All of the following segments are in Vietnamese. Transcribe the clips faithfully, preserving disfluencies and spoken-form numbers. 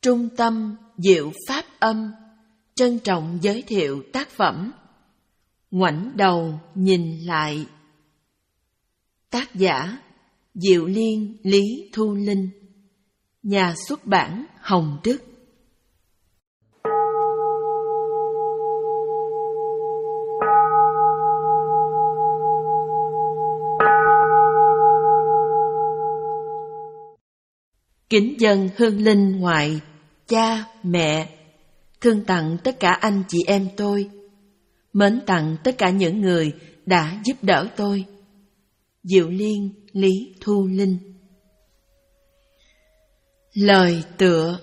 Trung tâm Diệu Pháp Âm trân trọng giới thiệu tác phẩm Ngoảnh đầu nhìn lại. Tác giả Diệu Liên Lý Thu Linh. Nhà xuất bản Hồng Đức. Kính dâng hương linh ngoại, cha, mẹ, thương tặng tất cả anh chị em tôi, mến tặng tất cả những người đã giúp đỡ tôi. Diệu Liên Lý Thu Linh. Lời tựa.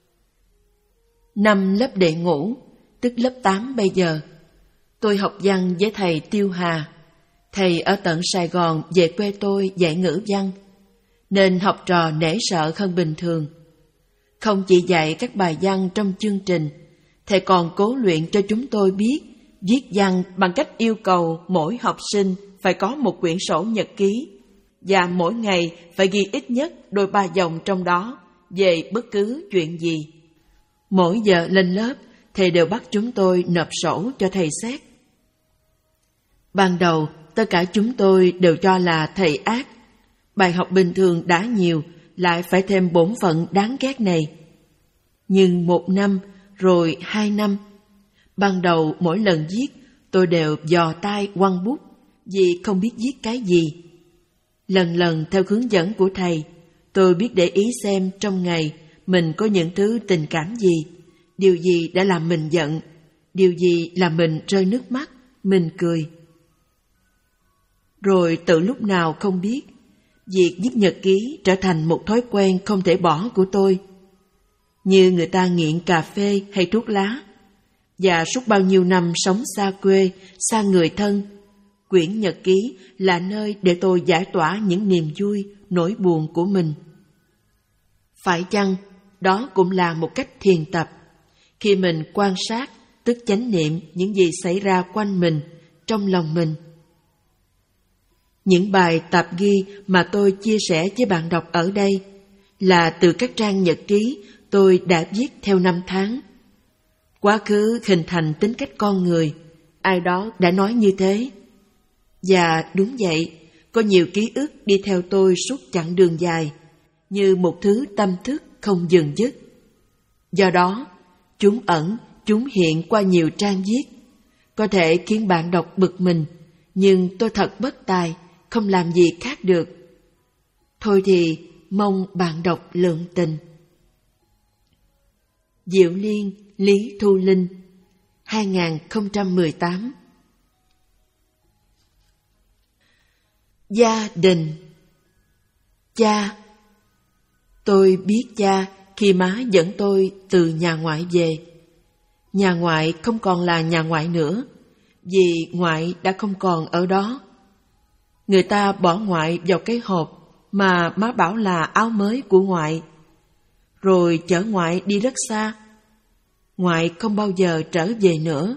Năm lớp đệ ngũ, tức lớp tám bây giờ, tôi học văn với thầy Tiêu Hà. Thầy ở tận Sài Gòn về quê tôi dạy ngữ văn, nên học trò nể sợ hơn bình thường. Không chỉ dạy các bài văn trong chương trình, thầy còn cố luyện cho chúng tôi biết viết văn bằng cách yêu cầu mỗi học sinh phải có một quyển sổ nhật ký, và mỗi ngày phải ghi ít nhất đôi ba dòng trong đó về bất cứ chuyện gì. Mỗi giờ lên lớp, thầy đều bắt chúng tôi nộp sổ cho thầy xét. Ban đầu, tất cả chúng tôi đều cho là thầy ác. Bài học bình thường đã nhiều, lại phải thêm bổn phận đáng ghét này. Nhưng một năm, rồi hai năm, ban đầu mỗi lần viết, tôi đều dò tay quăng bút, vì không biết viết cái gì. Lần lần theo hướng dẫn của thầy, tôi biết để ý xem trong ngày mình có những thứ tình cảm gì, điều gì đã làm mình giận, điều gì làm mình rơi nước mắt, mình cười. Rồi từ lúc nào không biết, việc viết nhật ký trở thành một thói quen không thể bỏ của tôi. Như người ta nghiện cà phê hay thuốc lá. Và suốt bao nhiêu năm sống xa quê, xa người thân, quyển nhật ký là nơi để tôi giải tỏa những niềm vui, nỗi buồn của mình. Phải chăng đó cũng là một cách thiền tập, khi mình quan sát, tức chánh niệm những gì xảy ra quanh mình, trong lòng mình. Những bài tạp ghi mà tôi chia sẻ với bạn đọc ở đây là từ các trang nhật ký tôi đã viết theo năm tháng. Quá khứ hình thành tính cách con người, ai đó đã nói như thế. Và đúng vậy, có nhiều ký ức đi theo tôi suốt chặng đường dài, như một thứ tâm thức không dừng dứt. Do đó, chúng ẩn, chúng hiện qua nhiều trang viết, có thể khiến bạn đọc bực mình, nhưng tôi thật bất tài, không làm gì khác được. Thôi thì mong bạn đọc lượng tình. Diệu Liên Lý Thu Linh, hai không một tám. Gia đình. Cha. Tôi biết cha khi má dẫn tôi từ nhà ngoại về. Nhà ngoại không còn là nhà ngoại nữa, vì ngoại đã không còn ở đó. Người ta bỏ ngoại vào cái hộp mà má bảo là áo mới của ngoại, rồi chở ngoại đi rất xa. Ngoại không bao giờ trở về nữa.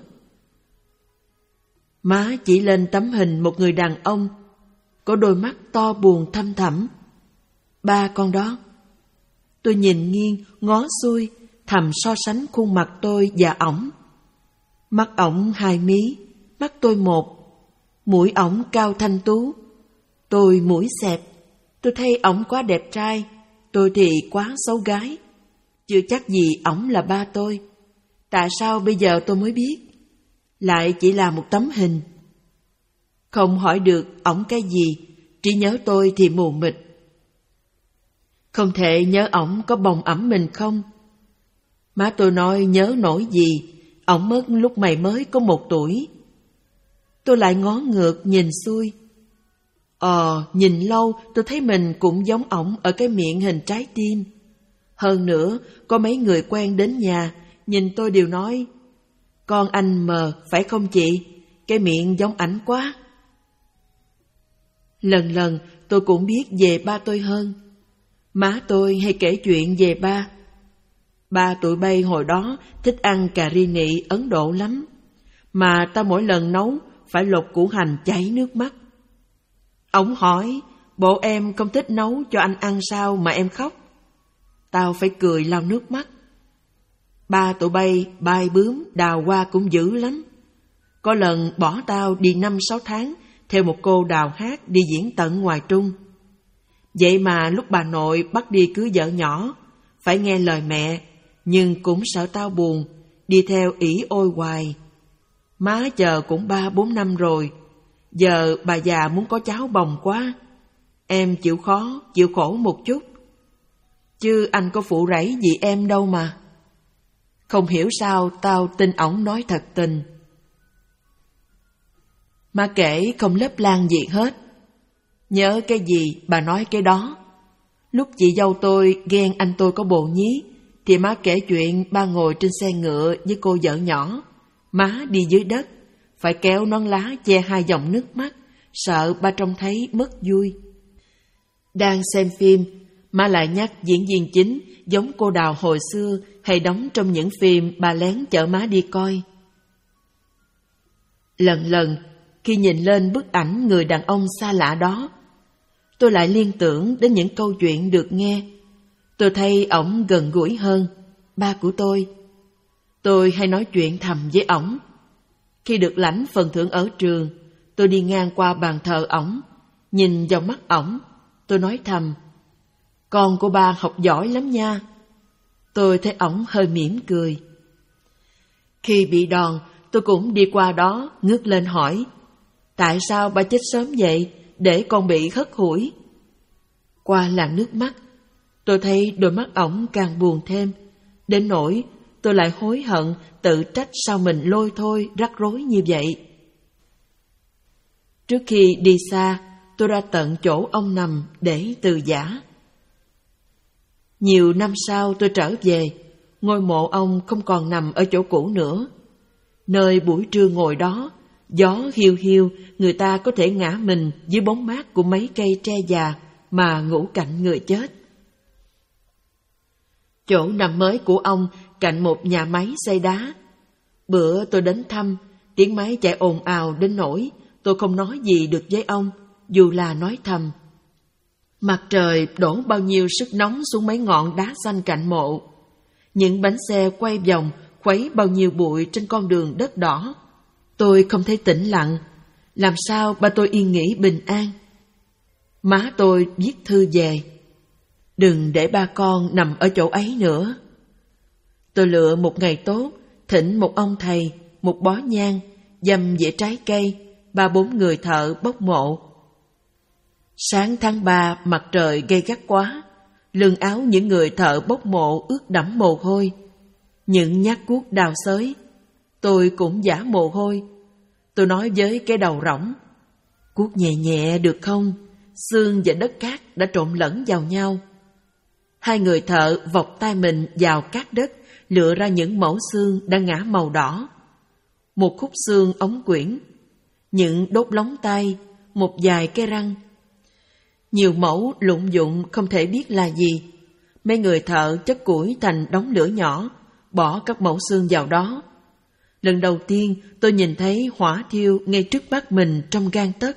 Má chỉ lên tấm hình một người đàn ông, có đôi mắt to buồn thâm thẳm. Ba con đó. Tôi nhìn nghiêng, ngó xuôi, thầm so sánh khuôn mặt tôi và ổng. Mắt ổng hai mí, mắt tôi một. Mũi ổng cao thanh tú, tôi mũi xẹp. Tôi thấy ổng quá đẹp trai, tôi thì quá xấu gái. Chưa chắc gì ổng là ba tôi. Tại sao bây giờ tôi mới biết? Lại chỉ là một tấm hình. Không hỏi được ổng cái gì, trí nhớ tôi thì mù mịt. Không thể nhớ ổng có bồng ẵm mình không? Má tôi nói nhớ nổi gì, ổng mất lúc mày mới có một tuổi. Tôi lại ngó ngược nhìn xuôi. Ờ, nhìn lâu tôi thấy mình cũng giống ổng ở cái miệng hình trái tim. Hơn nữa, có mấy người quen đến nhà, nhìn tôi đều nói: con anh mờ, phải không chị? Cái miệng giống ảnh quá. Lần lần tôi cũng biết về ba tôi hơn. Má tôi hay kể chuyện về ba. Ba tụi bay hồi đó thích ăn cà ri nị Ấn Độ lắm, mà ta mỗi lần nấu phải lột củ hành chảy nước mắt. Ổng hỏi: bộ em không thích nấu cho anh ăn sao mà em khóc? Tao phải cười lau nước mắt. Ba tụi bay bay bướm đào hoa cũng dữ lắm. Có lần bỏ tao đi năm sáu tháng theo một cô đào hát đi diễn tận ngoài Trung. Vậy mà lúc bà nội bắt đi cưới vợ nhỏ, phải nghe lời mẹ, nhưng cũng sợ tao buồn, đi theo ỷ ôi hoài. Má chờ cũng ba bốn năm rồi, giờ bà già muốn có cháu bồng quá. Em chịu khó, chịu khổ một chút. Chứ anh có phụ rẫy gì em đâu mà. Không hiểu sao tao tin ổng nói thật tình. Má kể không lấp lan gì hết. Nhớ cái gì bà nói cái đó. Lúc chị dâu tôi ghen anh tôi có bồ nhí, thì má kể chuyện ba ngồi trên xe ngựa với cô vợ nhỏ. Má đi dưới đất, phải kéo nón lá che hai dòng nước mắt, sợ ba trông thấy mất vui. Đang xem phim, má lại nhắc diễn viên chính giống cô Đào hồi xưa hay đóng trong những phim bà lén chở má đi coi. Lần lần, khi nhìn lên bức ảnh người đàn ông xa lạ đó, tôi lại liên tưởng đến những câu chuyện được nghe. Tôi thấy ổng gần gũi hơn, ba của tôi. Tôi hay nói chuyện thầm với ổng. Khi được lãnh phần thưởng ở trường, tôi đi ngang qua bàn thờ ổng, nhìn vào mắt ổng, tôi nói thầm: con của ba học giỏi lắm nha. Tôi thấy ổng hơi mỉm cười. Khi bị đòn, tôi cũng đi qua đó ngước lên hỏi: tại sao ba chết sớm vậy, để con bị hất hủi? Qua làn nước mắt, tôi thấy đôi mắt ổng càng buồn thêm, đến nỗi tôi lại hối hận tự trách sao mình lôi thôi rắc rối như vậy. Trước khi đi xa, tôi ra tận chỗ ông nằm để từ giã. Nhiều năm sau tôi trở về, ngôi mộ ông không còn nằm ở chỗ cũ nữa. Nơi buổi trưa ngồi đó, gió hiu hiu, người ta có thể ngã mình dưới bóng mát của mấy cây tre già mà ngủ cạnh người chết. Chỗ nằm mới của ông cạnh một nhà máy xây đá. Bữa tôi đến thăm, tiếng máy chạy ồn ào đến nỗi tôi không nói gì được với ông, dù là nói thầm. Mặt trời đổ bao nhiêu sức nóng xuống mấy ngọn đá xanh cạnh mộ. Những bánh xe quay vòng khuấy bao nhiêu bụi trên con đường đất đỏ. Tôi không thể tĩnh lặng. Làm sao ba tôi yên nghỉ bình an? Má tôi viết thư về: đừng để ba con nằm ở chỗ ấy nữa. Tôi lựa một ngày tốt, thỉnh một ông thầy, một bó nhang, dăm dĩa trái cây, ba bốn người thợ bốc mộ. Sáng tháng ba, mặt trời gay gắt quá, lưng áo những người thợ bốc mộ ướt đẫm mồ hôi. Những nhát cuốc đào xới, tôi cũng giả mồ hôi. Tôi nói với cái đầu rỗng: cuốc nhẹ nhẹ được không? Xương và đất cát đã trộn lẫn vào nhau. Hai người thợ vọc tay mình vào cát đất, lựa ra những mẫu xương đã ngã màu đỏ. Một khúc xương ống quyển, những đốt lóng tay, một vài cái răng. Nhiều mẫu lụng dụng không thể biết là gì. Mấy người thợ chất củi thành đống lửa nhỏ, bỏ các mẫu xương vào đó. Lần đầu tiên tôi nhìn thấy hỏa thiêu ngay trước mắt mình trong gang tấc.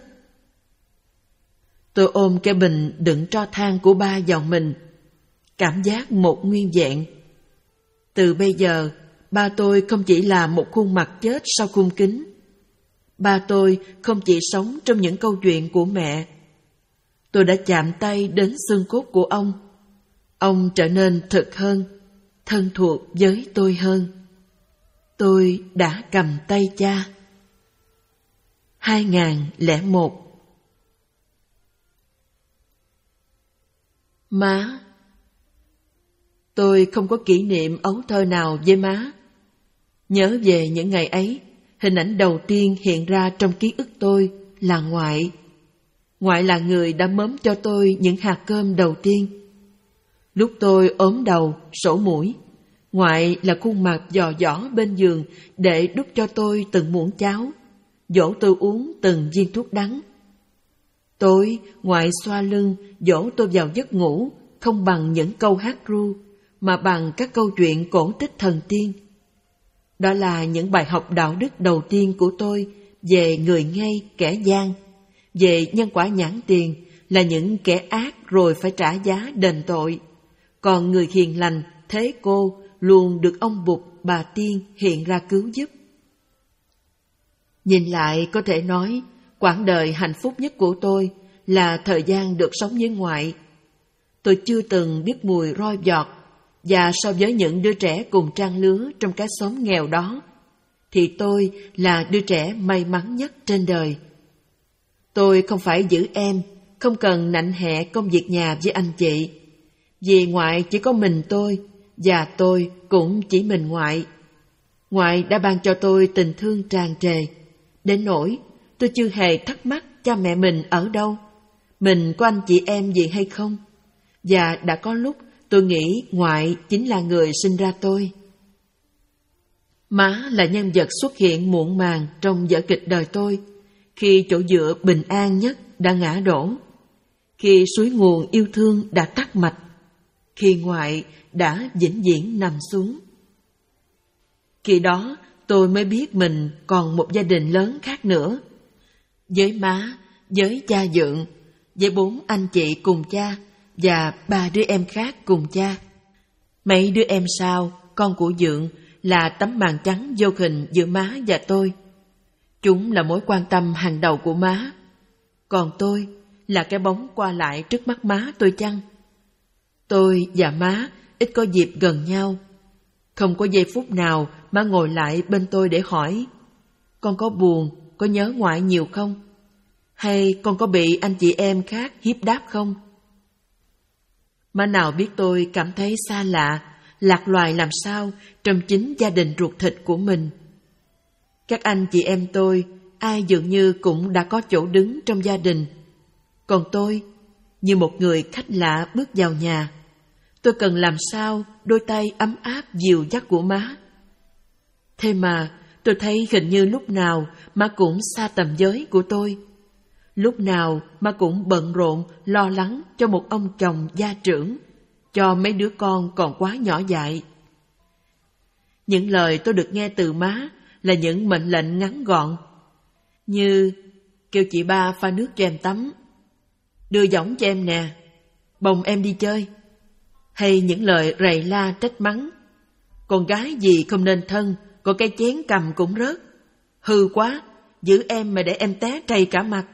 Tôi ôm cái bình đựng tro than của ba vào mình, cảm giác một nguyên vẹn. Từ bây giờ, ba tôi không chỉ là một khuôn mặt chết sau khung kính. Ba tôi không chỉ sống trong những câu chuyện của mẹ. Tôi đã chạm tay đến xương cốt của ông. Ông trở nên thực hơn, thân thuộc với tôi hơn. Tôi đã cầm tay cha. hai nghìn lẻ một. Má. Tôi không có kỷ niệm ấu thơ nào với má. Nhớ về những ngày ấy, hình ảnh đầu tiên hiện ra trong ký ức tôi là ngoại. Ngoại là người đã mớm cho tôi những hạt cơm đầu tiên. Lúc tôi ốm đầu, sổ mũi, ngoại là khuôn mặt dò dỏ bên giường để đút cho tôi từng muỗng cháo, dỗ tôi uống từng viên thuốc đắng. Tối, ngoại xoa lưng, dỗ tôi vào giấc ngủ, không bằng những câu hát ru, mà bằng các câu chuyện cổ tích thần tiên. Đó là những bài học đạo đức đầu tiên của tôi về người ngay kẻ gian, về nhân quả nhãn tiền là những kẻ ác rồi phải trả giá đền tội, còn người hiền lành, thế cô luôn được ông Bụt bà Tiên hiện ra cứu giúp. Nhìn lại có thể nói, quãng đời hạnh phúc nhất của tôi là thời gian được sống với ngoại. Tôi chưa từng biết mùi roi vọt, và so với những đứa trẻ cùng trang lứa trong cái xóm nghèo đó, thì tôi là đứa trẻ may mắn nhất trên đời. Tôi không phải giữ em, không cần nạnh hẹ công việc nhà với anh chị. Vì ngoại chỉ có mình tôi, và tôi cũng chỉ mình ngoại. Ngoại đã ban cho tôi tình thương tràn trề, đến nỗi tôi chưa hề thắc mắc cha mẹ mình ở đâu, mình có anh chị em gì hay không. Và đã có lúc tôi nghĩ ngoại chính là người sinh ra tôi. Má là nhân vật xuất hiện muộn màng trong vở kịch đời tôi, khi chỗ dựa bình an nhất đã ngã đổ, khi suối nguồn yêu thương đã tắt mạch, khi ngoại đã vĩnh viễn nằm xuống. Khi đó tôi mới biết mình còn một gia đình lớn khác nữa, với má, với cha dượng, với bốn anh chị cùng cha và ba đứa em khác cùng cha. Mấy đứa em sau, con của dượng, là tấm màn trắng vô hình giữa má và tôi. Chúng là mối quan tâm hàng đầu của má. Còn tôi là cái bóng qua lại trước mắt má tôi chăng? Tôi và má ít có dịp gần nhau. Không có giây phút nào má ngồi lại bên tôi để hỏi: con có buồn, có nhớ ngoại nhiều không? Hay con có bị anh chị em khác hiếp đáp không? Má nào biết tôi cảm thấy xa lạ, lạc loài làm sao trong chính gia đình ruột thịt của mình. Các anh chị em tôi, ai dường như cũng đã có chỗ đứng trong gia đình. Còn tôi, như một người khách lạ bước vào nhà, tôi cần làm sao đôi tay ấm áp dìu dắt của má. Thế mà tôi thấy hình như lúc nào má cũng xa tầm giới của tôi. Lúc nào má cũng bận rộn lo lắng cho một ông chồng gia trưởng, cho mấy đứa con còn quá nhỏ dại. Những lời tôi được nghe từ má là những mệnh lệnh ngắn gọn, như kêu chị ba pha nước cho em tắm, đưa dõng cho em nè, bồng em đi chơi, hay những lời rầy la trách mắng: con gái gì không nên thân, có cái chén cầm cũng rớt, hư quá, giữ em mà để em té trầy cả mặt.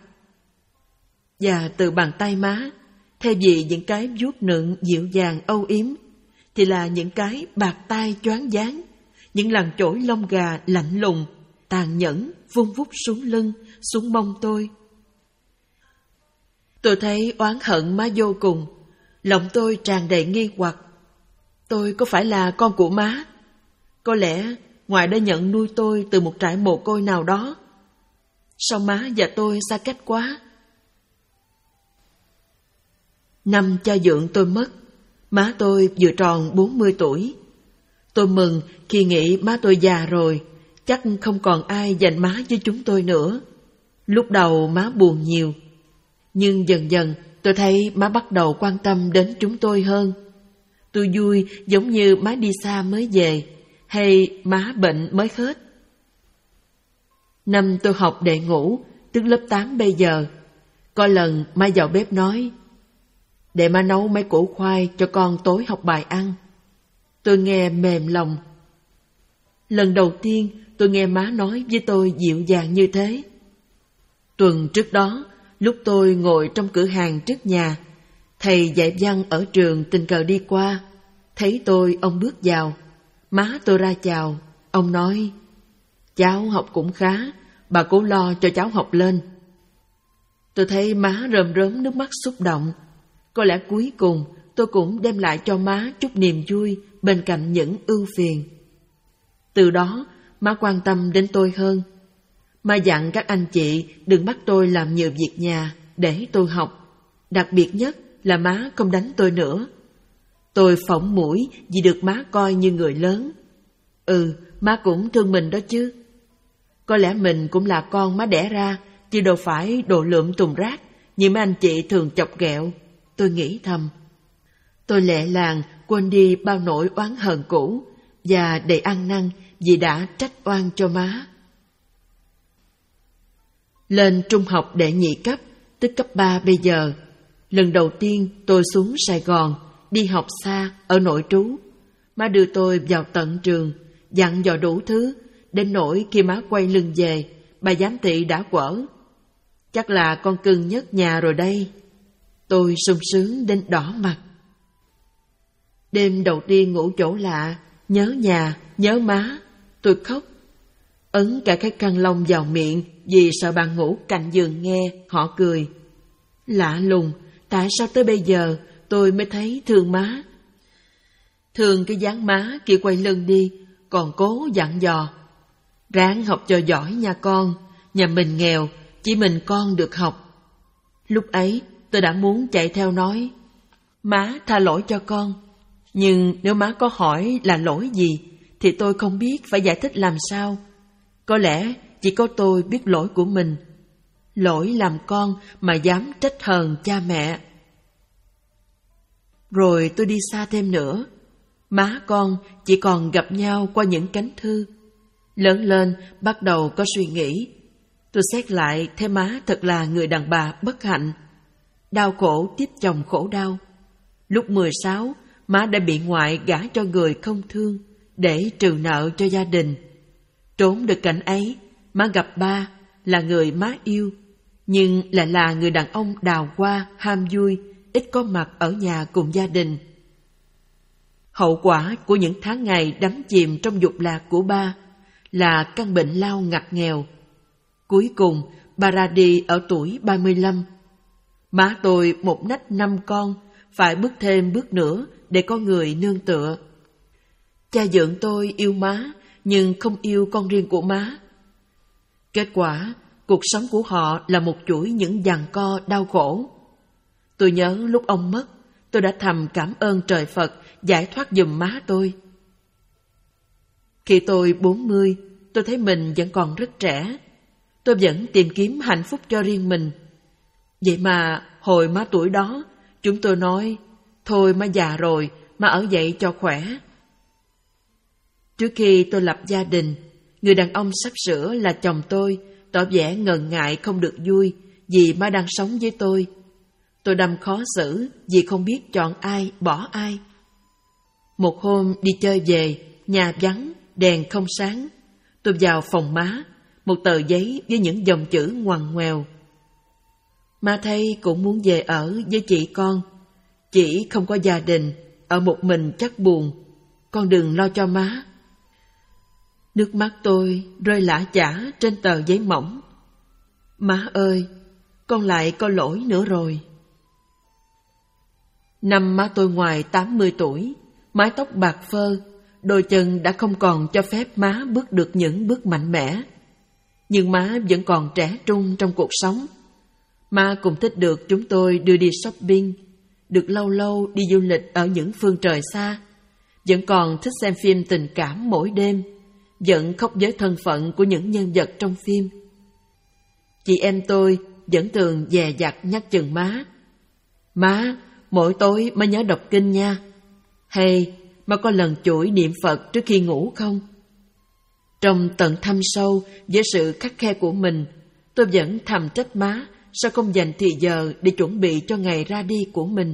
Và từ bàn tay má, thay vì những cái vuốt nựng dịu dàng âu yếm, thì là những cái bạc tai choáng váng, những làn chổi lông gà lạnh lùng, tàn nhẫn vung vút xuống lưng, xuống mông tôi. Tôi thấy oán hận má vô cùng, lòng tôi tràn đầy nghi hoặc. Tôi có phải là con của má? Có lẽ ngoại đã nhận nuôi tôi từ một trại mồ côi nào đó. Sao má và tôi xa cách quá? Năm cha dượng tôi mất, má tôi vừa tròn bốn mươi tuổi. Tôi mừng khi nghĩ má tôi già rồi, chắc không còn ai dành má với chúng tôi nữa. Lúc đầu má buồn nhiều, nhưng dần dần tôi thấy má bắt đầu quan tâm đến chúng tôi hơn. Tôi vui giống như má đi xa mới về, hay má bệnh mới hết. Năm tôi học đệ ngũ, tức lớp tám bây giờ, có lần má vào bếp nói: để má nấu mấy củ khoai cho con tối học bài ăn. Tôi nghe mềm lòng. Lần đầu tiên tôi nghe má nói với tôi dịu dàng như thế. Tuần trước đó, lúc tôi ngồi trong cửa hàng trước nhà, thầy dạy văn ở trường tình cờ đi qua, thấy tôi, ông bước vào. Má tôi ra chào, ông nói: cháu học cũng khá, bà cố lo cho cháu học lên. Tôi thấy má rơm rớm nước mắt xúc động. Có lẽ cuối cùng tôi cũng đem lại cho má chút niềm vui bên cạnh những ưu phiền. Từ đó má quan tâm đến tôi hơn. Má dặn các anh chị đừng bắt tôi làm nhiều việc nhà để tôi học. Đặc biệt nhất là má không đánh tôi nữa. Tôi phỏng mũi vì được má coi như người lớn. Ừ, má cũng thương mình đó chứ. Có lẽ mình cũng là con má đẻ ra, chứ đâu phải đồ lượm tùng rác như mấy anh chị thường chọc ghẹo. Tôi nghĩ thầm. Tôi lẹ làng quên đi bao nỗi oán hờn cũ và đầy ăn năn vì đã trách oan cho má. Lên trung học đệ nhị cấp, tức cấp ba bây giờ, lần đầu tiên tôi xuống Sài Gòn, đi học xa ở nội trú. Má đưa tôi vào tận trường dặn dò đủ thứ, đến nỗi khi má quay lưng về, bà giám thị đã quở. Chắc là con cưng nhất nhà rồi đây. Tôi sung sướng đến đỏ mặt. Đêm đầu tiên ngủ chỗ lạ, nhớ nhà, nhớ má, tôi khóc. Ấn cả cái khăn lông vào miệng vì sợ bạn ngủ cạnh giường nghe, họ cười. Lạ lùng, tại sao tới bây giờ tôi mới thấy thương má? Thương cái dáng má kia quay lưng đi, còn cố dặn dò. Ráng học cho giỏi nha con, nhà mình nghèo, chỉ mình con được học. Lúc ấy tôi đã muốn chạy theo nói, má tha lỗi cho con. Nhưng nếu má có hỏi là lỗi gì, thì tôi không biết phải giải thích làm sao. Có lẽ chỉ có tôi biết lỗi của mình. Lỗi làm con mà dám trách hờn cha mẹ. Rồi tôi đi xa thêm nữa. Má con chỉ còn gặp nhau qua những cánh thư. Lớn lên bắt đầu có suy nghĩ. Tôi xét lại thấy má thật là người đàn bà bất hạnh. Đau khổ tiếp chồng khổ đau. Lúc mười sáu, má đã bị ngoại gả cho người không thương để trừ nợ cho gia đình. Trốn được cảnh ấy, má gặp ba là người má yêu, nhưng lại là người đàn ông đào hoa, ham vui, ít có mặt ở nhà cùng gia đình. Hậu quả của những tháng ngày đắm chìm trong dục lạc của ba là căn bệnh lao ngặt nghèo. Cuối cùng, ba ra đi ở tuổi ba mươi lăm. Má tôi một nách năm con, phải bước thêm bước nữa để có người nương tựa. Cha dượng tôi yêu má, nhưng không yêu con riêng của má. Kết quả, cuộc sống của họ là một chuỗi những giằng co đau khổ. Tôi nhớ lúc ông mất, tôi đã thầm cảm ơn trời Phật giải thoát giùm má tôi. Khi tôi bốn mươi, tôi thấy mình vẫn còn rất trẻ. Tôi vẫn tìm kiếm hạnh phúc cho riêng mình. Vậy mà hồi má tuổi đó, chúng tôi nói, thôi má già rồi, má ở dậy cho khỏe. Trước khi tôi lập gia đình, người đàn ông sắp sửa là chồng tôi tỏ vẻ ngần ngại không được vui vì má đang sống với tôi. Tôi đâm khó xử vì không biết chọn ai, bỏ ai. Một hôm đi chơi về, nhà vắng, đèn không sáng. Tôi vào phòng má, một tờ giấy với những dòng chữ ngoằn ngoèo. Má thấy cũng muốn về ở với chị con. Chị không có gia đình, ở một mình chắc buồn. Con đừng lo cho má. Nước mắt tôi rơi lã chã trên tờ giấy mỏng. Má ơi, con lại có lỗi nữa rồi. Năm má tôi ngoài tám mươi tuổi, mái tóc bạc phơ, đôi chân đã không còn cho phép má bước được những bước mạnh mẽ. Nhưng má vẫn còn trẻ trung trong cuộc sống. Má cũng thích được chúng tôi đưa đi shopping, được lâu lâu đi du lịch ở những phương trời xa. Vẫn còn thích xem phim tình cảm mỗi đêm, vẫn khóc với thân phận của những nhân vật trong phim. Chị em tôi vẫn thường dè dặt nhắc chừng má. Má, mỗi tối má nhớ đọc kinh nha. Hay má có lần chuỗi niệm Phật trước khi ngủ không? Trong tận thâm sâu với sự khắt khe của mình, tôi vẫn thầm trách má sao không dành thì giờ để chuẩn bị cho ngày ra đi của mình.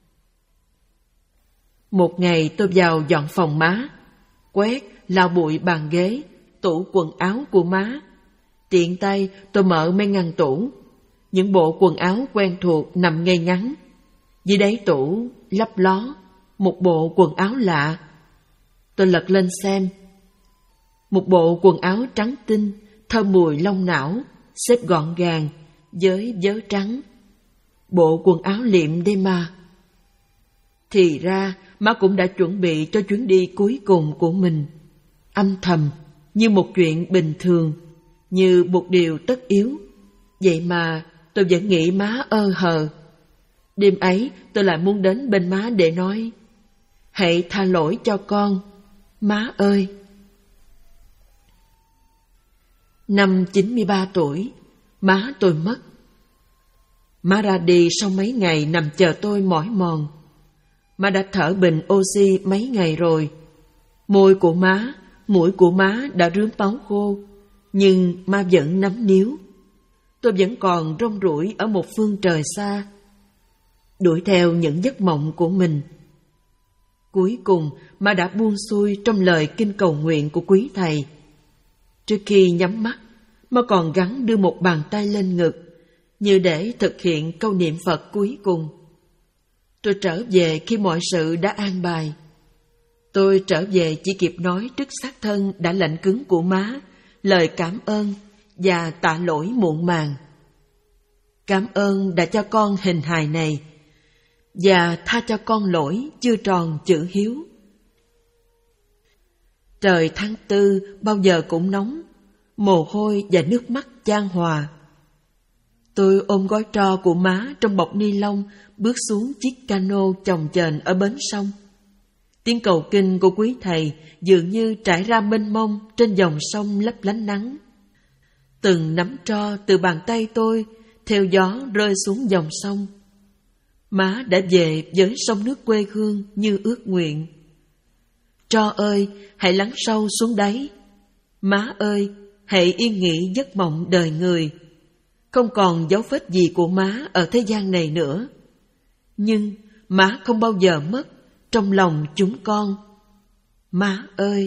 Một ngày tôi vào dọn phòng má, quét, lau bụi bàn ghế, tủ quần áo của má. Tiện tay tôi mở mấy ngăn tủ. Những bộ quần áo quen thuộc nằm ngay ngắn. Dưới đáy tủ, lấp ló, một bộ quần áo lạ. Tôi lật lên xem. Một bộ quần áo trắng tinh, thơm mùi long não, xếp gọn gàng, với vớ trắng. Bộ quần áo liệm đây mà. Thì ra, má cũng đã chuẩn bị cho chuyến đi cuối cùng của mình. Âm thầm, như một chuyện bình thường, như một điều tất yếu. Vậy mà tôi vẫn nghĩ má ơ hờ. Đêm ấy tôi lại muốn đến bên má để nói, hãy tha lỗi cho con, má ơi. Năm chín mươi ba tuổi, má tôi mất. Má ra đi sau mấy ngày nằm chờ tôi mỏi mòn. Má đã thở bình oxy mấy ngày rồi. Môi của má, mũi của má đã rướm máu khô, nhưng má vẫn nắm níu. Tôi vẫn còn rong ruổi ở một phương trời xa, đuổi theo những giấc mộng của mình. Cuối cùng má đã buông xuôi trong lời kinh cầu nguyện của quý thầy. Trước khi nhắm mắt, má còn gắng đưa một bàn tay lên ngực, như để thực hiện câu niệm Phật cuối cùng. Tôi trở về khi mọi sự đã an bài. Tôi trở về chỉ kịp nói trước xác thân đã lạnh cứng của má lời cảm ơn và tạ lỗi muộn màng. Cảm ơn đã cho con hình hài này và tha cho con lỗi chưa tròn chữ hiếu. Trời tháng tư bao giờ cũng nóng, mồ hôi và nước mắt chan hòa. Tôi ôm gói tro của má trong bọc ni lông bước xuống chiếc cano chồng chềnh ở bến sông. Tiếng cầu kinh của quý thầy dường như trải ra mênh mông trên dòng sông lấp lánh nắng. Từng nắm tro từ bàn tay tôi theo gió rơi xuống dòng sông. Má đã về với sông nước quê hương như ước nguyện. Tro ơi, hãy lắng sâu xuống đáy. Má ơi, hãy yên nghỉ giấc mộng đời người. Không còn dấu vết gì của má ở thế gian này nữa. Nhưng má không bao giờ mất trong lòng chúng con. Má ơi!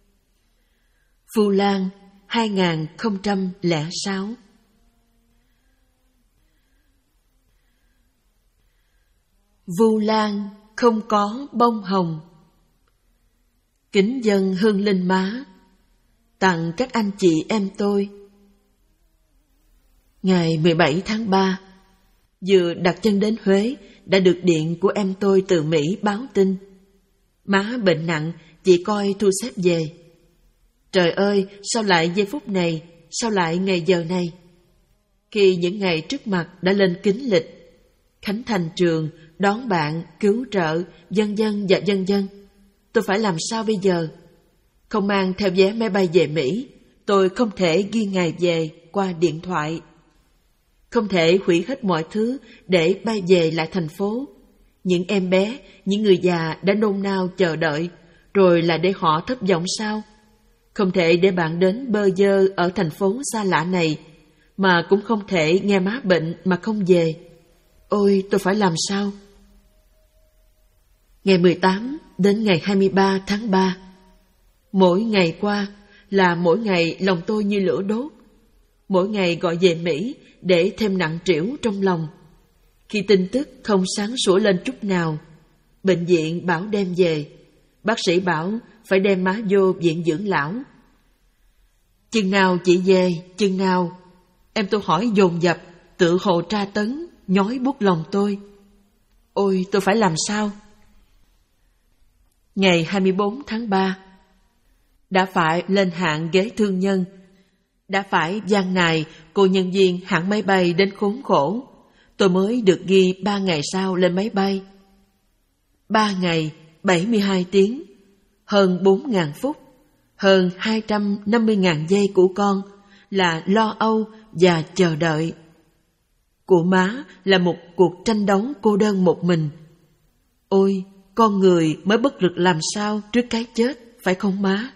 Vu Lan hai không không sáu. Vu Lan không có bông hồng. Kính dâng hương linh má, tặng các anh chị em tôi. Ngày mười bảy tháng ba, vừa đặt chân đến Huế, đã được điện của em tôi từ Mỹ báo tin. Má bệnh nặng, chị coi thu xếp về. Trời ơi, sao lại giây phút này, sao lại ngày giờ này? Khi những ngày trước mặt đã lên kính lịch, khánh thành trường, đón bạn, cứu trợ, vân vân và vân vân. Tôi phải làm sao bây giờ? Không mang theo vé máy bay về Mỹ, tôi không thể ghi ngày về qua điện thoại. Không thể hủy hết mọi thứ để bay về lại thành phố. Những em bé, những người già đã nôn nao chờ đợi, rồi là để họ thất vọng sao? Không thể để bạn đến bơ vơ ở thành phố xa lạ này, mà cũng không thể nghe má bệnh mà không về. Ôi, tôi phải làm sao? Ngày mười tám đến ngày hai mươi ba tháng ba. Mỗi ngày qua là mỗi ngày lòng tôi như lửa đốt. Mỗi ngày gọi về Mỹ để thêm nặng trĩu trong lòng. Khi tin tức không sáng sủa lên chút nào, bệnh viện bảo đem về. Bác sĩ bảo phải đem má vô viện dưỡng lão. Chừng nào chị về, chừng nào? Em tôi hỏi dồn dập, tự hồ tra tấn, nhói buốt lòng tôi. Ôi, tôi phải làm sao? Ngày hai mươi bốn tháng ba, đã phải lên hạng ghế thương nhân, đã phải gian nài cô nhân viên hãng máy bay đến khốn khổ. Tôi mới được ghi ba ngày sau lên máy bay. Ba ngày, bảy mươi hai tiếng, hơn bốn ngàn phút, hơn hai trăm năm mươi ngàn giây của con là lo âu và chờ đợi. Của má là một cuộc tranh đấu cô đơn một mình. Ôi, con người mới bất lực làm sao trước cái chết, phải không má?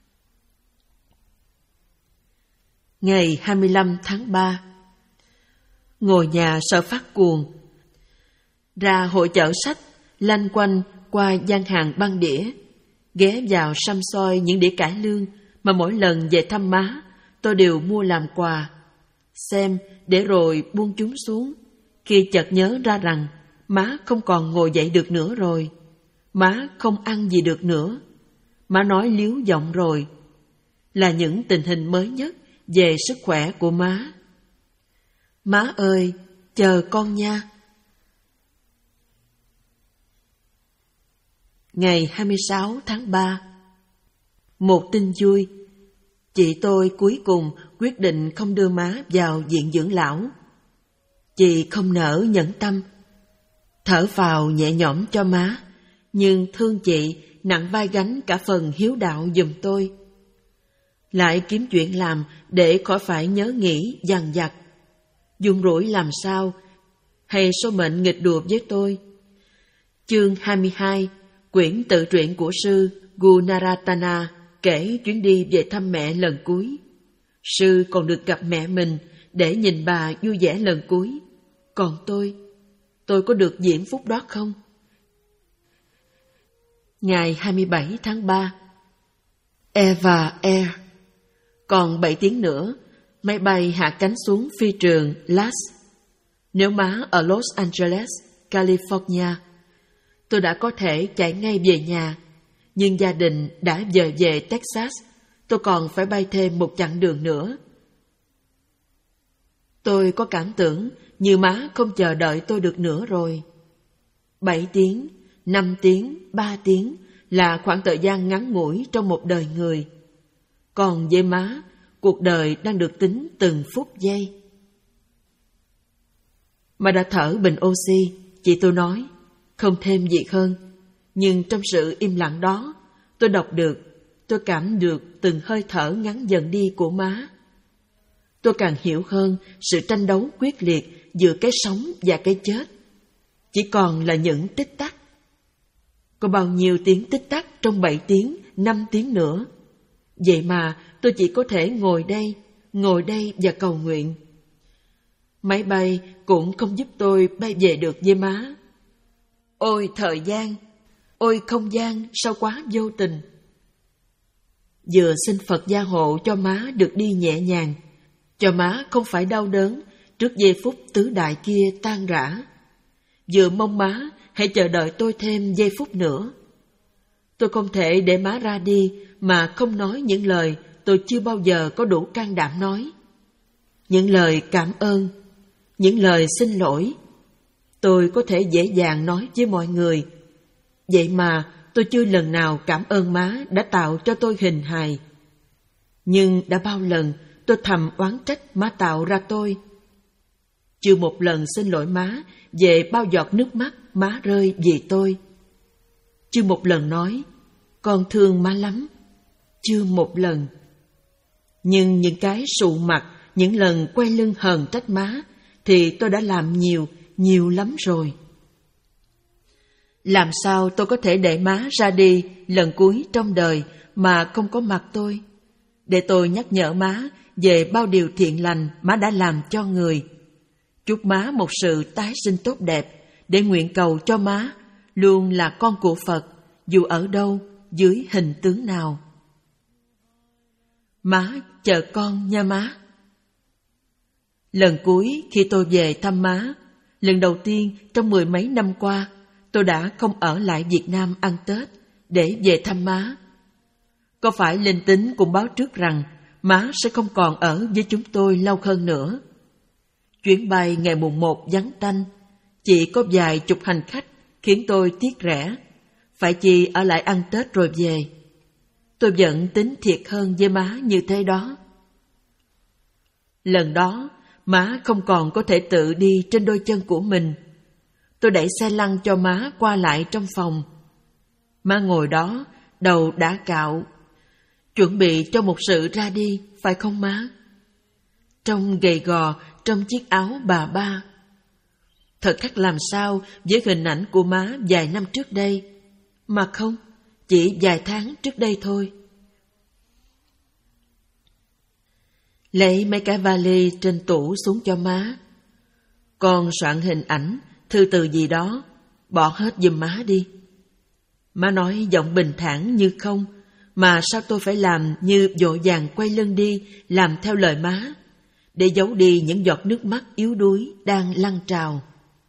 Ngày hai mươi lăm tháng ba, ngồi nhà sợ phát cuồng. Ra hội chợ sách, lanh quanh qua gian hàng băng đĩa, ghé vào săm soi những đĩa cải lương mà mỗi lần về thăm má, tôi đều mua làm quà. Xem để rồi buông chúng xuống, khi chợt nhớ ra rằng má không còn ngồi dậy được nữa rồi. Má không ăn gì được nữa. Má nói líu giọng rồi. Là những tình hình mới nhất về sức khỏe của má. Má ơi, chờ con nha. Ngày hai mươi sáu tháng ba. Một tin vui. Chị tôi cuối cùng quyết định không đưa má vào viện dưỡng lão. Chị không nỡ nhẫn tâm. Thở phào nhẹ nhõm cho má, nhưng thương chị nặng vai gánh cả phần hiếu đạo giùm tôi. Lại kiếm chuyện làm để khỏi phải nhớ nghĩ dằn vặt. Dung rủi làm sao, hay số mệnh nghịch đùa với tôi. Chương hai mươi hai, quyển tự truyện của sư Gunaratana kể chuyến đi về thăm mẹ lần cuối. Sư còn được gặp mẹ mình để nhìn bà vui vẻ lần cuối. Còn tôi, tôi có được diễm phúc đó không? Ngày hai mươi bảy tháng ba. Eva Air. Còn bảy tiếng nữa, máy bay hạ cánh xuống phi trường Las. Nếu má ở Los Angeles, California, tôi đã có thể chạy ngay về nhà. Nhưng gia đình đã dời về Texas, tôi còn phải bay thêm một chặng đường nữa. Tôi có cảm tưởng như má không chờ đợi tôi được nữa rồi. Bảy tiếng, năm tiếng, ba tiếng là khoảng thời gian ngắn ngủi trong một đời người. Còn với má, cuộc đời đang được tính từng phút giây. Má đã thở bình oxy, chị tôi nói, không thêm gì hơn. Nhưng trong sự im lặng đó, tôi đọc được, tôi cảm được từng hơi thở ngắn dần đi của má. Tôi càng hiểu hơn sự tranh đấu quyết liệt giữa cái sống và cái chết. Chỉ còn là những tích tắc. Có bao nhiêu tiếng tích tắc trong bảy tiếng, năm tiếng nữa. Vậy mà tôi chỉ có thể ngồi đây, ngồi đây và cầu nguyện. Máy bay cũng không giúp tôi bay về được với má. Ôi thời gian, ôi không gian sao quá vô tình. Vừa xin Phật gia hộ cho má được đi nhẹ nhàng, cho má không phải đau đớn trước giây phút tứ đại kia tan rã. Vừa mong má hãy chờ đợi tôi thêm giây phút nữa. Tôi không thể để má ra đi mà không nói những lời tôi chưa bao giờ có đủ can đảm nói. Những lời cảm ơn, những lời xin lỗi, tôi có thể dễ dàng nói với mọi người. Vậy mà tôi chưa lần nào cảm ơn má đã tạo cho tôi hình hài. Nhưng đã bao lần tôi thầm oán trách má tạo ra tôi. Chưa một lần xin lỗi má về bao giọt nước mắt má rơi vì tôi. Chưa một lần nói, con thương má lắm. Chưa một lần. Nhưng những cái sụ mặt, những lần quay lưng hờn trách má, thì tôi đã làm nhiều, nhiều lắm rồi. Làm sao tôi có thể để má ra đi lần cuối trong đời mà không có mặt tôi? Để tôi nhắc nhở má về bao điều thiện lành má đã làm cho người. Chúc má một sự tái sinh tốt đẹp, để nguyện cầu cho má luôn là con của Phật, dù ở đâu, dưới hình tướng nào. Má chờ con nha má. Lần cuối khi tôi về thăm má, lần đầu tiên trong mười mấy năm qua, tôi đã không ở lại Việt Nam ăn Tết để về thăm má. Có phải linh tính cũng báo trước rằng má sẽ không còn ở với chúng tôi lâu hơn nữa. Chuyến bay ngày mùng một vắng tanh, chỉ có vài chục hành khách khiến tôi tiếc rẻ. Phải chi ở lại ăn Tết rồi về. Tôi vẫn tính thiệt hơn với má như thế đó. Lần đó, má không còn có thể tự đi trên đôi chân của mình. Tôi đẩy xe lăn cho má qua lại trong phòng. Má ngồi đó, đầu đã cạo, chuẩn bị cho một sự ra đi, phải không má? Trông gầy gò trong chiếc áo bà ba. Thật khác làm sao với hình ảnh của má vài năm trước đây. Mà không, chỉ vài tháng trước đây thôi. Lấy mấy cái vali trên tủ xuống cho má. Con soạn hình ảnh, thư từ gì đó, bỏ hết giùm má đi. Má nói giọng bình thản như không, mà sao tôi phải làm như vội vàng quay lưng đi, làm theo lời má, để giấu đi những giọt nước mắt yếu đuối đang lăn trào.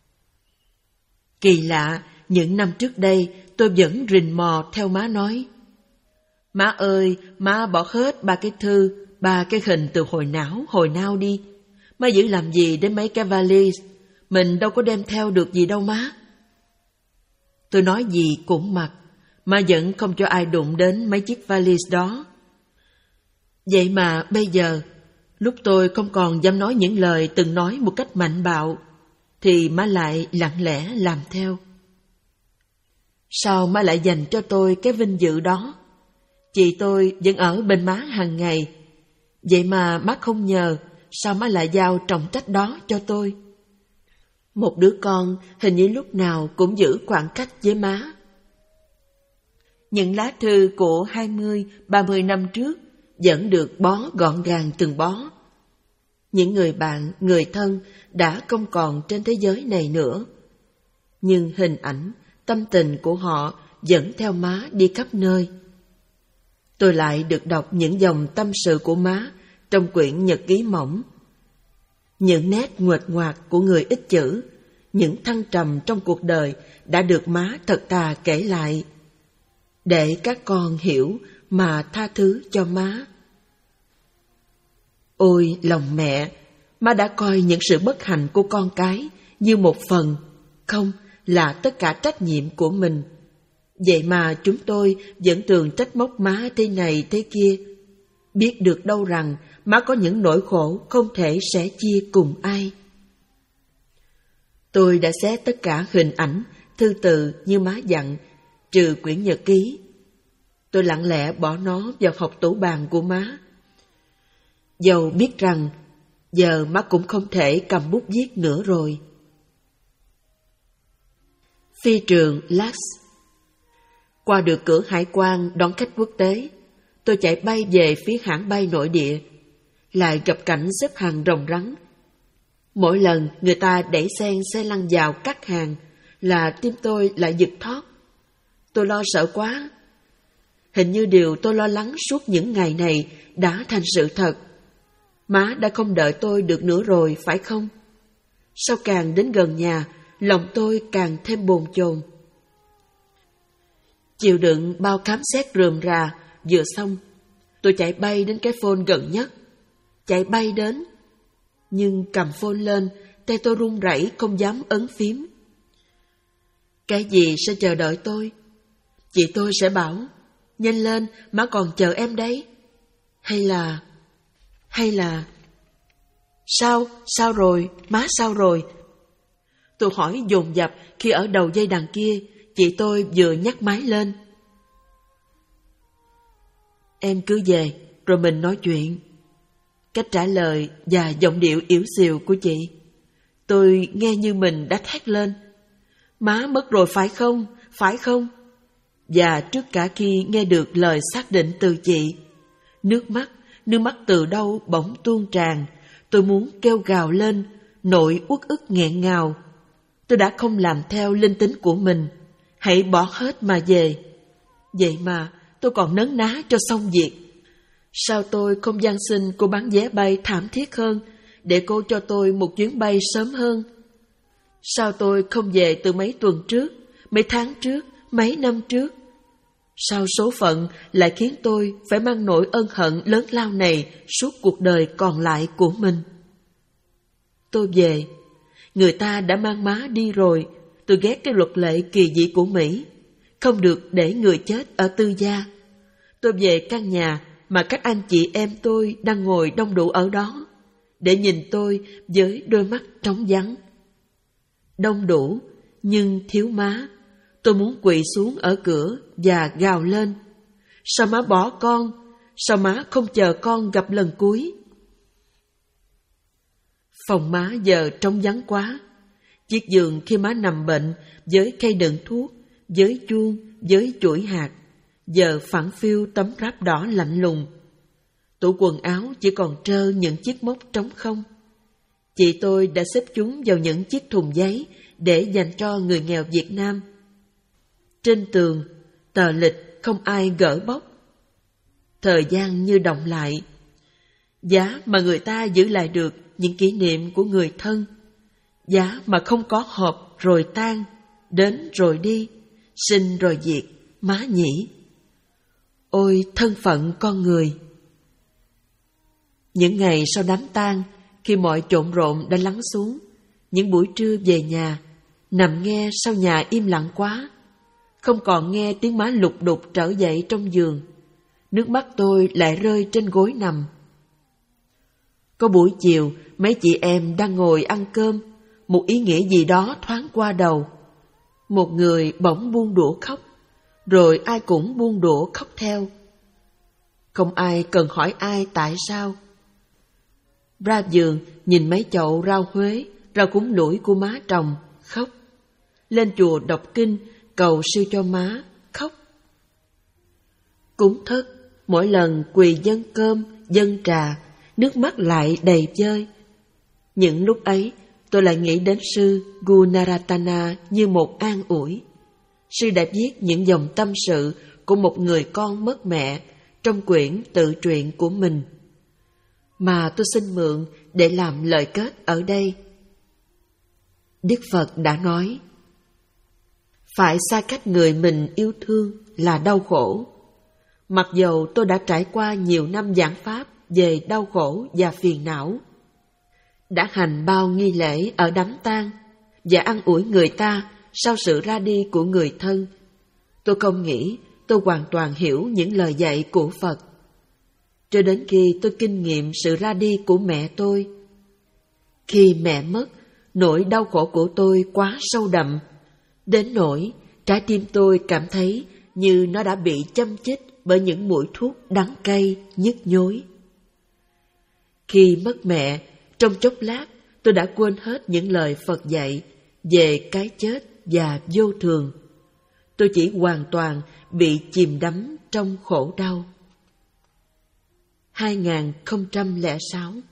Kỳ lạ, những năm trước đây tôi vẫn rình mò theo má nói. Má ơi, má bỏ hết ba cái thư, ba cái hình từ hồi não, hồi nào đi. Má giữ làm gì đến mấy cái vali, mình đâu có đem theo được gì đâu má. Tôi nói gì cũng mặc, má vẫn không cho ai đụng đến mấy chiếc vali đó. Vậy mà bây giờ, lúc tôi không còn dám nói những lời từng nói một cách mạnh bạo, thì má lại lặng lẽ làm theo. Sao má lại dành cho tôi cái vinh dự đó? Chị tôi vẫn ở bên má hàng ngày. Vậy mà má không nhờ, sao má lại giao trọng trách đó cho tôi? Một đứa con hình như lúc nào cũng giữ khoảng cách với má. Những lá thư của hai mươi, ba mươi năm trước vẫn được bó gọn gàng từng bó. Những người bạn, người thân đã không còn trên thế giới này nữa. Nhưng hình ảnh, tâm tình của họ dẫn theo má đi khắp nơi. Tôi lại được đọc những dòng tâm sự của má trong quyển nhật ký mỏng. Những nét nguệch ngoạc của người ít chữ, những thăng trầm trong cuộc đời đã được má thật thà kể lại, để các con hiểu mà tha thứ cho má. Ôi lòng mẹ, má đã coi những sự bất hạnh của con cái như một phần, không là tất cả trách nhiệm của mình. Vậy mà chúng tôi vẫn thường trách móc má thế này thế kia, biết được đâu rằng má có những nỗi khổ không thể sẻ chia cùng ai. Tôi đã xé tất cả hình ảnh, thư từ như má dặn, trừ quyển nhật ký. Tôi lặng lẽ bỏ nó vào hộc tủ bàn của má. Dầu biết rằng giờ má cũng không thể cầm bút viết nữa rồi. Phi trường Lax. Qua được cửa hải quan đón khách quốc tế, tôi chạy bay về phía hãng bay nội địa, lại gặp cảnh xếp hàng rồng rắn. Mỗi lần người ta đẩy sen xe lăn vào cắt hàng là tim tôi lại giật thót. Tôi lo sợ quá. Hình như điều tôi lo lắng suốt những ngày này đã thành sự thật. Má đã không đợi tôi được nữa rồi, phải không? Sao càng đến gần nhà, lòng tôi càng thêm bồn chồn. Chịu đựng bao khám xét rườm rà, vừa xong, tôi chạy bay đến cái phone gần nhất. Chạy bay đến, nhưng cầm phone lên, tay tôi run rẩy không dám ấn phím. Cái gì sẽ chờ đợi tôi? Chị tôi sẽ bảo, nhanh lên, má còn chờ em đấy. Hay là... Hay là... Sao? Sao rồi? Má sao rồi? Tôi hỏi dồn dập khi ở đầu dây đằng kia, chị tôi vừa nhắc máy lên. Em cứ về, rồi mình nói chuyện. Cách trả lời và giọng điệu yếu xìu của chị, tôi nghe như mình đã thét lên. Má mất rồi phải không? Phải không? Và trước cả khi nghe được lời xác định từ chị, nước mắt, nước mắt từ đâu bỗng tuôn tràn. Tôi muốn kêu gào lên, nỗi uất ức nghẹn ngào. Tôi đã không làm theo linh tính của mình, hãy bỏ hết mà về. Vậy mà tôi còn nấn ná cho xong việc. Sao tôi không van xin cô bán vé bay thảm thiết hơn, để cô cho tôi một chuyến bay sớm hơn? Sao tôi không về từ mấy tuần trước, mấy tháng trước, mấy năm trước? Sao số phận lại khiến tôi phải mang nỗi ân hận lớn lao này suốt cuộc đời còn lại của mình? Tôi về, người ta đã mang má đi rồi. Tôi ghét cái luật lệ kỳ dị của Mỹ, không được để người chết ở tư gia. Tôi về căn nhà mà các anh chị em tôi đang ngồi đông đủ ở đó, để nhìn tôi với đôi mắt trống vắng. Đông đủ, nhưng thiếu má. Tôi muốn quỳ xuống ở cửa và gào lên. Sao má bỏ con? Sao má không chờ con gặp lần cuối? Phòng má giờ trống vắng quá. Chiếc giường khi má nằm bệnh, với khay đựng thuốc, với chuông, với chuỗi hạt, giờ phẳng phiu tấm ráp đỏ lạnh lùng. Tủ quần áo chỉ còn trơ những chiếc móc trống không. Chị tôi đã xếp chúng vào những chiếc thùng giấy để dành cho người nghèo Việt Nam. Trên tường, tờ lịch không ai gỡ bóc. Thời gian như động lại. Giá mà người ta giữ lại được những kỷ niệm của người thân. Giá mà không có họp rồi tan, đến rồi đi, sinh rồi diệt, má nhỉ. Ôi thân phận con người! Những ngày sau đám tang, khi mọi trộn rộn đã lắng xuống, những buổi trưa về nhà, nằm nghe sau nhà im lặng quá, không còn nghe tiếng má lục đục trở dậy trong giường, nước mắt tôi lại rơi trên gối nằm. Có buổi chiều, mấy chị em đang ngồi ăn cơm, một ý nghĩa gì đó thoáng qua đầu. Một người bỗng buông đũa khóc, rồi ai cũng buông đũa khóc theo. Không ai cần hỏi ai tại sao. Ra giường nhìn mấy chậu rau Huế, rau cúng lũi của má trồng, khóc. Lên chùa đọc kinh, cầu siêu cho má, khóc. Cúng thất, mỗi lần quỳ dâng cơm, dâng trà, nước mắt lại đầy vơi. Những lúc ấy, tôi lại nghĩ đến sư Gunaratana như một an ủi. sư đã viết những dòng tâm sự của một người con mất mẹ trong quyển tự truyện của mình, mà tôi xin mượn để làm lời kết ở đây. Đức Phật đã nói, phải xa cách người mình yêu thương là đau khổ. Mặc dầu tôi đã trải qua nhiều năm giảng pháp về đau khổ và phiền não, đã hành bao nghi lễ ở đám tang và an ủi người ta sau sự ra đi của người thân, tôi không nghĩ tôi hoàn toàn hiểu những lời dạy của Phật. Cho đến khi tôi kinh nghiệm sự ra đi của mẹ tôi. Khi mẹ mất, nỗi đau khổ của tôi quá sâu đậm, đến nỗi trái tim tôi cảm thấy như nó đã bị châm chích bởi những mũi thuốc đắng cay nhức nhối. Khi mất mẹ, trong chốc lát tôi đã quên hết những lời Phật dạy về cái chết và vô thường. Tôi chỉ hoàn toàn bị chìm đắm trong khổ đau. hai nghìn không trăm lẻ sáu